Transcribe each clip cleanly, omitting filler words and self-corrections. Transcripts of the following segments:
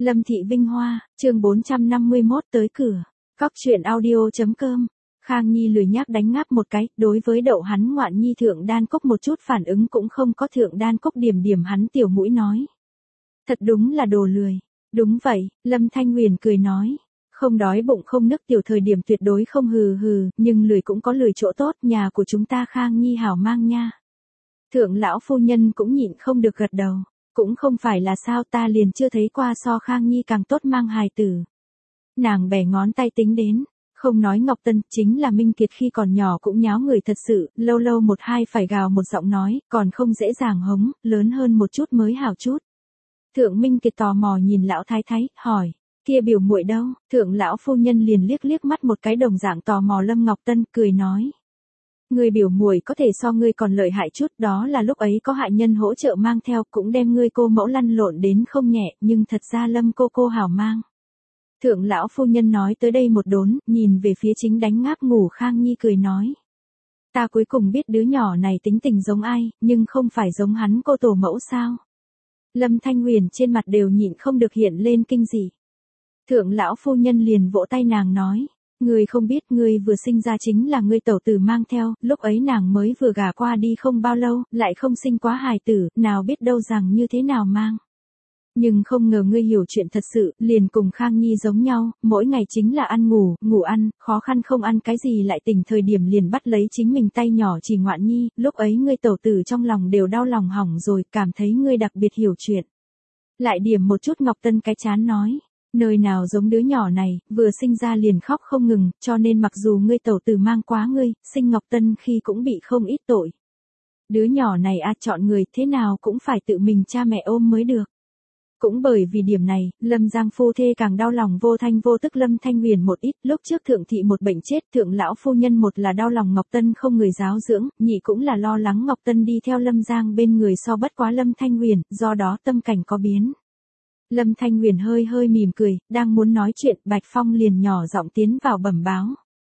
Lâm Thị Vinh Hoa, chương 451 tới cửa. Cóc truyện audio.com. Khang Nhi lười nhác đánh ngáp một cái, đối với đậu hắn ngoạn nhi thượng đan cốc một chút phản ứng cũng không có. Thượng đan cốc điểm điểm hắn tiểu mũi nói. Thật đúng là đồ lười. Đúng vậy, Lâm Thanh Huyền cười nói. Không đói bụng không nức tiểu thời điểm tuyệt đối không hừ hừ, nhưng lười cũng có lười chỗ tốt, nhà của chúng ta Khang Nhi hảo mang nha. Thượng lão phu nhân cũng nhịn không được gật đầu. Cũng không phải là sao, ta liền chưa thấy qua so Khang Nhi càng tốt mang hài tử. Nàng bẻ ngón tay tính đến, không nói Ngọc Tân, chính là Minh Kiệt khi còn nhỏ cũng nháo người thật sự, lâu lâu một hai phải gào một giọng nói, còn không dễ dàng hống, lớn hơn một chút mới hảo chút. Thượng Minh Kiệt tò mò nhìn lão thái thái, hỏi, kia biểu muội đâu? Thượng lão phu nhân liền liếc liếc mắt một cái đồng dạng tò mò Lâm Ngọc Tân, cười nói. Người biểu muội có thể so ngươi còn lợi hại chút, đó là lúc ấy có hại nhân hỗ trợ mang theo, cũng đem ngươi cô mẫu lăn lộn đến không nhẹ, nhưng thật ra Lâm cô hảo mang. Thượng lão phu nhân nói tới đây một đốn, nhìn về phía chính đánh ngáp ngủ Khang Nhi cười nói. Ta cuối cùng biết đứa nhỏ này tính tình giống ai, nhưng không phải giống hắn cô tổ mẫu sao. Lâm Thanh Huyền trên mặt đều nhịn không được hiện lên kinh dị. Thượng lão phu nhân liền vỗ tay nàng nói. Ngươi không biết, ngươi vừa sinh ra chính là ngươi tẩu tử mang theo, lúc ấy nàng mới vừa gả qua đi không bao lâu, lại không sinh quá hài tử, nào biết đâu rằng như thế nào mang. Nhưng không ngờ ngươi hiểu chuyện thật sự, liền cùng Khang Nhi giống nhau, mỗi ngày chính là ăn ngủ, ngủ ăn, khó khăn không ăn cái gì lại tỉnh thời điểm liền bắt lấy chính mình tay nhỏ chỉ ngoạn nhi, lúc ấy ngươi tẩu tử trong lòng đều đau lòng hỏng rồi, cảm thấy ngươi đặc biệt hiểu chuyện. Lại điểm một chút Ngọc Tân cái chán nói. Nơi nào giống đứa nhỏ này, vừa sinh ra liền khóc không ngừng, cho nên mặc dù ngươi tẩu tử mang quá ngươi, sinh Ngọc Tân khi cũng bị không ít tội. Đứa nhỏ này chọn người thế nào cũng phải tự mình cha mẹ ôm mới được. Cũng bởi vì điểm này, Lâm Giang phu thê càng đau lòng vô thanh vô tức Lâm Thanh Huyền một ít, lúc trước thượng thị một bệnh chết, thượng lão phu nhân một là đau lòng Ngọc Tân không người giáo dưỡng, nhị cũng là lo lắng Ngọc Tân đi theo Lâm Giang bên người so bất quá Lâm Thanh Huyền, do đó tâm cảnh có biến. Lâm Thanh Huyền hơi mỉm cười, đang muốn nói chuyện, Bạch Phong liền nhỏ giọng tiến vào bẩm báo.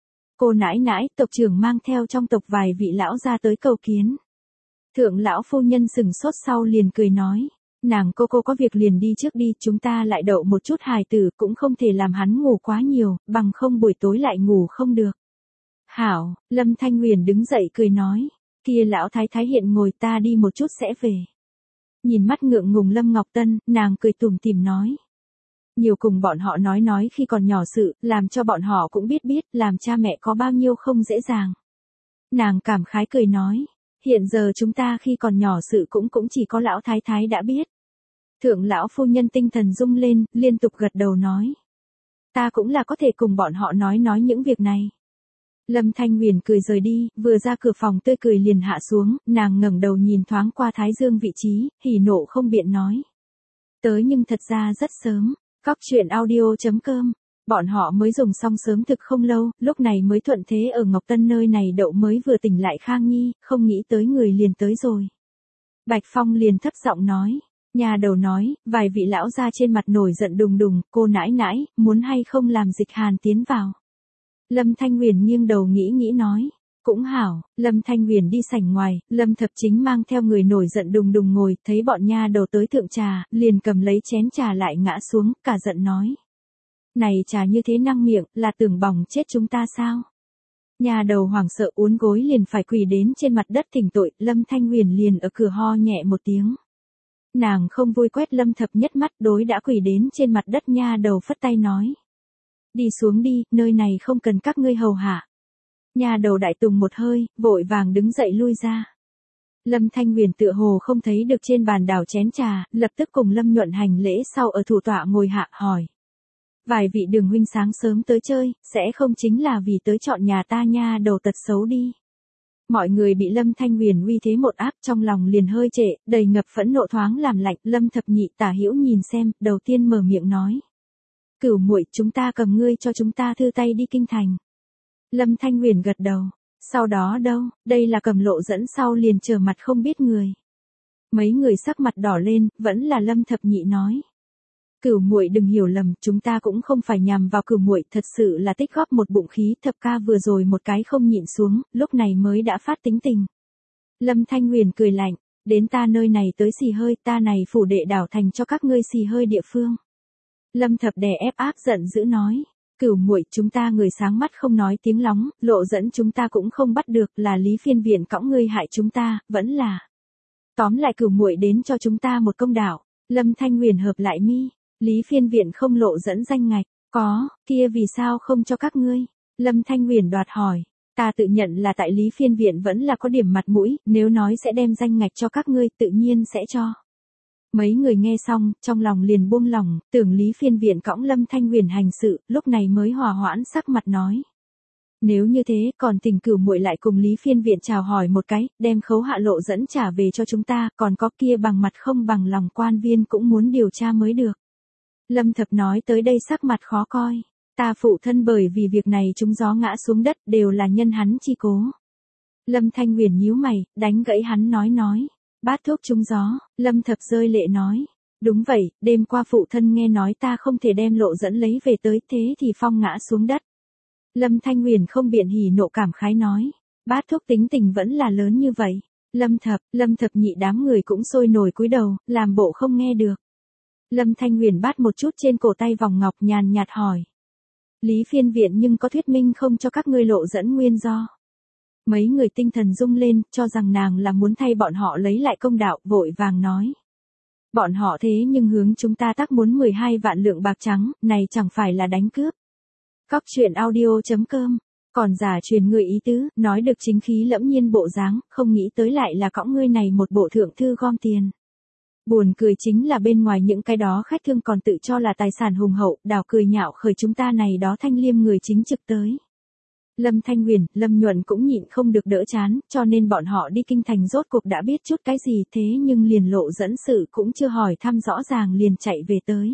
Cô nãi nãi, tộc trưởng mang theo trong tộc vài vị lão ra tới cầu kiến. Thượng lão phu nhân sừng sốt sau liền cười nói, nàng cô có việc liền đi trước đi, chúng ta lại đậu một chút hài tử, cũng không thể làm hắn ngủ quá nhiều, bằng không buổi tối lại ngủ không được. Hảo, Lâm Thanh Huyền đứng dậy cười nói, kia lão thái thái hiện ngồi, ta đi một chút sẽ về. Nhìn mắt ngượng ngùng Lâm Ngọc Tân, nàng cười tủm tỉm nói. Nhiều cùng bọn họ nói khi còn nhỏ sự, làm cho bọn họ cũng biết, làm cha mẹ có bao nhiêu không dễ dàng. Nàng cảm khái cười nói, hiện giờ chúng ta khi còn nhỏ sự cũng chỉ có lão thái thái đã biết. Thượng lão phu nhân tinh thần rung lên, liên tục gật đầu nói. Ta cũng là có thể cùng bọn họ nói những việc này. Lâm Thanh Huyền cười rời đi, vừa ra cửa phòng tươi cười liền hạ xuống, nàng ngẩng đầu nhìn thoáng qua Thái Dương vị trí, hỉ nộ không biện nói. Tới nhưng thật ra rất sớm, cóc truyện audio.com, bọn họ mới dùng xong sớm thực không lâu, lúc này mới thuận thế ở Ngọc Tân nơi này đậu mới vừa tỉnh lại Khang Nhi, không nghĩ tới người liền tới rồi. Bạch Phong liền thấp giọng nói, nhà đầu nói, vài vị lão ra trên mặt nổi giận đùng đùng, cô nãi nãi, muốn hay không làm Dịch Hàn tiến vào. Lâm Thanh Huyền nghiêng đầu nghĩ nói, cũng hảo, Lâm Thanh Huyền đi sảnh ngoài, Lâm Thập Chính mang theo người nổi giận đùng đùng ngồi, thấy bọn nha đầu tới thượng trà, liền cầm lấy chén trà lại ngã xuống, cả giận nói. Này trà như thế năng miệng, là tưởng bỏng chết chúng ta sao? Nha đầu hoảng sợ uốn gối liền phải quỳ đến trên mặt đất thỉnh tội, Lâm Thanh Huyền liền ở cửa ho nhẹ một tiếng. Nàng không vui quét Lâm Thập Nhất mắt, đối đã quỳ đến trên mặt đất nha đầu phất tay nói. Đi xuống đi, nơi này không cần các ngươi hầu hạ. Nhà đầu đại tùng một hơi, vội vàng đứng dậy lui ra. Lâm Thanh Huyền tựa hồ không thấy được trên bàn đảo chén trà, lập tức cùng Lâm Nhuận hành lễ sau ở thủ tọa ngồi hạ hỏi. Vài vị đường huynh sáng sớm tới chơi, sẽ không chính là vì tới chọn nhà ta nha đầu tật xấu đi. Mọi người bị Lâm Thanh Huyền uy thế một áp trong lòng liền hơi trệ, đầy ngập phẫn nộ thoáng làm lạnh, Lâm Thập Nhị Tả Hữu nhìn xem, đầu tiên mở miệng nói. Cửu muội, chúng ta cầm ngươi cho chúng ta thư tay đi kinh thành. Lâm Thanh Huyền gật đầu. Sau đó đâu, đây là Cầm Lộ dẫn sau liền trở mặt không biết người. Mấy người sắc mặt đỏ lên, vẫn là Lâm Thập Nhị nói. Cửu muội đừng hiểu lầm, chúng ta cũng không phải nhằm vào cửu muội, thật sự là tích góp một bụng khí, Thập ca vừa rồi một cái không nhịn xuống, lúc này mới đã phát tính tình. Lâm Thanh Huyền cười lạnh, đến ta nơi này tới xì hơi, ta này phủ đệ đảo thành cho các ngươi xì hơi địa phương. Lâm Thập đè ép áp giận dữ nói. Cửu muội, chúng ta người sáng mắt không nói tiếng lóng, lộ dẫn chúng ta cũng không bắt được, là Lý Phiên Viện cõng ngươi hại chúng ta, vẫn là. Tóm lại cửu muội đến cho chúng ta một công đạo. Lâm Thanh Huyền hợp lại mi. Lý Phiên Viện không lộ dẫn danh ngạch. Có, kia vì sao không cho các ngươi? Lâm Thanh Huyền đoạt hỏi. Ta tự nhận là tại Lý Phiên Viện vẫn là có điểm mặt mũi, nếu nói sẽ đem danh ngạch cho các ngươi tự nhiên sẽ cho. Mấy người nghe xong, trong lòng liền buông lòng, tưởng Lý Phiên Viện cõng Lâm Thanh Huyền hành sự, lúc này mới hòa hoãn sắc mặt nói. Nếu như thế, còn Tình Cửu muội lại cùng Lý Phiên Viện chào hỏi một cái, đem khấu hạ lộ dẫn trả về cho chúng ta, còn có kia bằng mặt không bằng lòng quan viên cũng muốn điều tra mới được. Lâm Thập nói tới đây sắc mặt khó coi. Ta phụ thân bởi vì việc này trúng gió ngã xuống đất, đều là nhân hắn chi cố. Lâm Thanh Huyền nhíu mày, đánh gãy hắn nói. Bát thuốc trúng gió, Lâm Thập rơi lệ nói. Đúng vậy, đêm qua phụ thân nghe nói ta không thể đem lộ dẫn lấy về tới, thế thì phong ngã xuống đất. Lâm Thanh Huyền không biện hỉ nộ cảm khái nói. Bát thuốc tính tình vẫn là lớn như vậy. Lâm Thập nhị đám người cũng sôi nổi cúi đầu, làm bộ không nghe được. Lâm Thanh Huyền bắt một chút trên cổ tay vòng ngọc nhàn nhạt hỏi. Lý Phiên Viện nhưng có thuyết minh không cho các ngươi lộ dẫn nguyên do. Mấy người tinh thần rung lên, cho rằng nàng là muốn thay bọn họ lấy lại công đạo, vội vàng nói. Bọn họ thế nhưng hướng chúng ta tác muốn 12 vạn lượng bạc trắng, này chẳng phải là đánh cướp. Cóc truyện audio.com, còn giả truyền người ý tứ, nói được chính khí lẫm nhiên bộ dáng, không nghĩ tới lại là cõng ngươi này một bộ thượng thư gom tiền. Buồn cười chính là bên ngoài những cái đó khách thương còn tự cho là tài sản hùng hậu, đào cười nhạo khởi chúng ta này đó thanh liêm người chính trực tới. Lâm Thanh Huyền, Lâm Nhuận cũng nhịn không được đỡ chán, cho nên bọn họ đi kinh thành rốt cuộc đã biết chút cái gì, thế nhưng liền lộ dẫn sự cũng chưa hỏi thăm rõ ràng liền chạy về tới.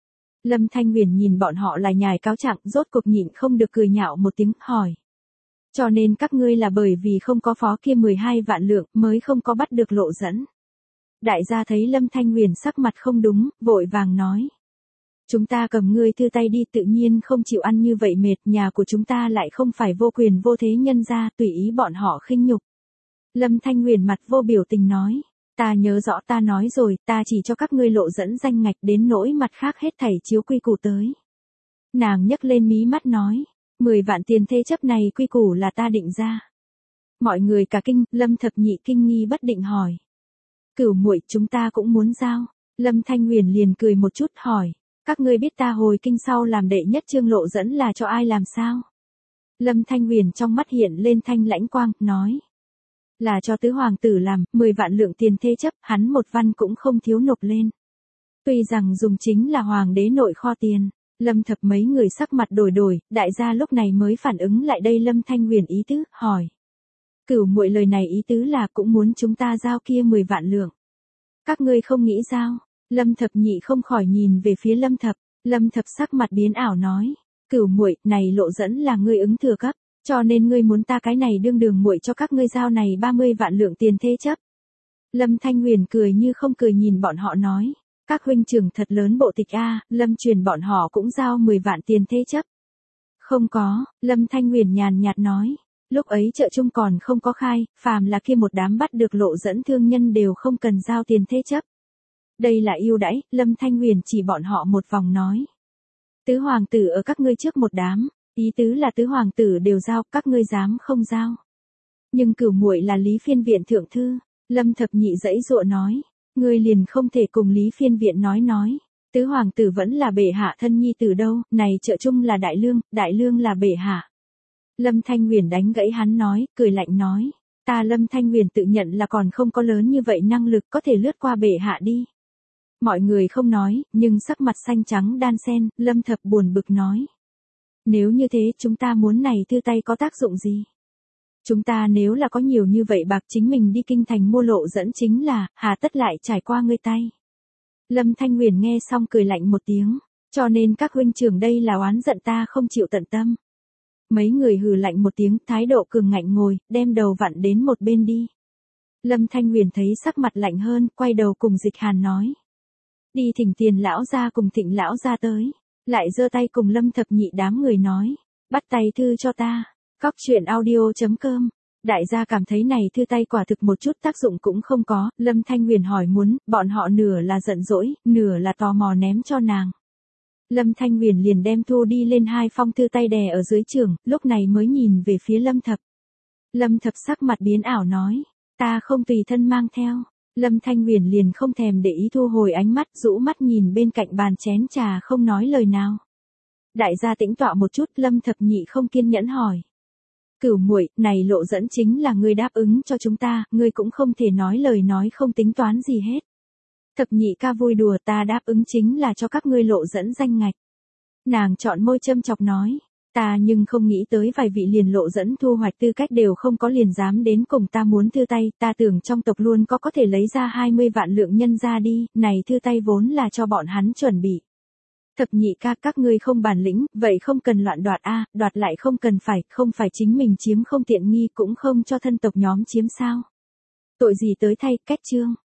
Lâm Thanh Huyền nhìn bọn họ lại nhài cáo trạng, rốt cuộc nhịn không được cười nhạo một tiếng, hỏi. Cho nên các ngươi là bởi vì không có phó kia 12 vạn lượng mới không có bắt được lộ dẫn. Đại gia thấy Lâm Thanh Huyền sắc mặt không đúng, vội vàng nói. Chúng ta cầm ngươi thư tay đi, tự nhiên không chịu ăn như vậy mệt, nhà của chúng ta lại không phải vô quyền vô thế nhân gia, tùy ý bọn họ khinh nhục. Lâm Thanh Huyền mặt vô biểu tình nói. Ta nhớ rõ ta nói rồi, ta chỉ cho các ngươi lộ dẫn danh ngạch, đến nỗi mặt khác hết thảy chiếu quy củ tới. Nàng nhấc lên mí mắt nói. 10 vạn tiền thế chấp này quy củ là ta định ra. Mọi người cả kinh, Lâm Thập nhị kinh nghi bất định hỏi. Cửu muội, chúng ta cũng muốn giao. Lâm Thanh Huyền liền cười một chút hỏi. Các ngươi biết ta hồi kinh sau làm đệ nhất chương lộ dẫn là cho ai làm sao? Lâm Thanh Huyền trong mắt hiện lên thanh lãnh quang, nói. Là cho tứ hoàng tử làm, 10 vạn lượng tiền thế chấp, hắn một văn cũng không thiếu nộp lên. Tuy rằng dùng chính là hoàng đế nội kho tiền. Lâm Thập mấy người sắc mặt đổi, đại gia lúc này mới phản ứng lại đây Lâm Thanh Huyền ý tứ, hỏi. Cửu muội lời này ý tứ là cũng muốn chúng ta giao kia 10 vạn lượng. Các ngươi không nghĩ giao? Lâm Thập nhị không khỏi nhìn về phía Lâm Thập. Lâm Thập sắc mặt biến ảo nói. Cửu muội, này lộ dẫn là ngươi ứng thừa cấp, cho nên ngươi muốn ta cái này đương đường muội cho các ngươi giao này 30 vạn lượng tiền thế chấp. Lâm Thanh Huyền cười như không cười nhìn bọn họ nói. Các huynh trưởng thật lớn bộ tịch a, Lâm truyền bọn họ cũng giao 10 vạn tiền thế chấp. Không có, Lâm Thanh Huyền nhàn nhạt nói. Lúc ấy chợ chung còn không có khai, phàm là kia một đám bắt được lộ dẫn thương nhân đều không cần giao tiền thế chấp. Đây là ưu đãi, Lâm Thanh Huyền chỉ bọn họ một vòng nói. Tứ hoàng tử ở các ngươi trước một đám, ý tứ là tứ hoàng tử đều giao, các ngươi dám không giao. Nhưng cửu muội là Lý Phiên Viện thượng thư, Lâm Thập nhị giãy giụa nói. Ngươi liền không thể cùng Lý Phiên Viện nói. Tứ hoàng tử vẫn là bệ hạ thân nhi tử đâu, này trợ chung là đại lương là bệ hạ. Lâm Thanh Huyền đánh gãy hắn nói, cười lạnh nói. Ta Lâm Thanh Huyền tự nhận là còn không có lớn như vậy năng lực có thể lướt qua bệ hạ đi. Mọi người không nói, nhưng sắc mặt xanh trắng đan xen, Lâm Thập buồn bực nói. Nếu như thế chúng ta muốn này thư tay có tác dụng gì? Chúng ta nếu là có nhiều như vậy bạc chính mình đi kinh thành mua lộ dẫn chính là, hà tất lại trải qua ngươi tay. Lâm Thanh Huyền nghe xong cười lạnh một tiếng, cho nên các huynh trưởng đây là oán giận ta không chịu tận tâm. Mấy người hừ lạnh một tiếng, thái độ cường ngạnh ngồi, đem đầu vặn đến một bên đi. Lâm Thanh Huyền thấy sắc mặt lạnh hơn, quay đầu cùng Dịch Hàn nói. Đi thỉnh Tiền lão ra cùng Thịnh lão ra tới. Lại giơ tay cùng Lâm Thập nhị đám người nói. Bắt tay thư cho ta. Cóc truyện audio.com. Đại gia cảm thấy này thư tay quả thực một chút tác dụng cũng không có. Lâm Thanh Huyền hỏi muốn, bọn họ nửa là giận dỗi, nửa là tò mò ném cho nàng. Lâm Thanh Huyền liền đem thu đi lên 2 phong thư tay đè ở dưới trường, lúc này mới nhìn về phía Lâm Thập. Lâm Thập sắc mặt biến ảo nói, ta không tùy thân mang theo. Lâm Thanh Huyền liền không thèm để ý thu hồi ánh mắt, rũ mắt nhìn bên cạnh bàn chén trà không nói lời nào. Đại gia tĩnh tọa một chút, Lâm Thập Nhị không kiên nhẫn hỏi. Cửu muội, này lộ dẫn chính là ngươi đáp ứng cho chúng ta, ngươi cũng không thể nói lời nói không tính toán gì hết. Thập Nhị ca vui đùa, ta đáp ứng chính là cho các ngươi lộ dẫn danh ngạch. Nàng chọn môi châm chọc nói, ta nhưng không nghĩ tới vài vị liền lộ dẫn thu hoạch tư cách đều không có liền dám đến cùng ta muốn thư tay, ta tưởng trong tộc luôn có thể lấy ra 20 vạn lượng nhân ra đi, này thư tay vốn là cho bọn hắn chuẩn bị. Thập Nhị ca, các ngươi không bản lĩnh, vậy không cần loạn đoạt a, đoạt lại không phải chính mình chiếm không tiện nghi cũng không cho thân tộc nhóm chiếm sao. Tội gì tới thay, cách chương.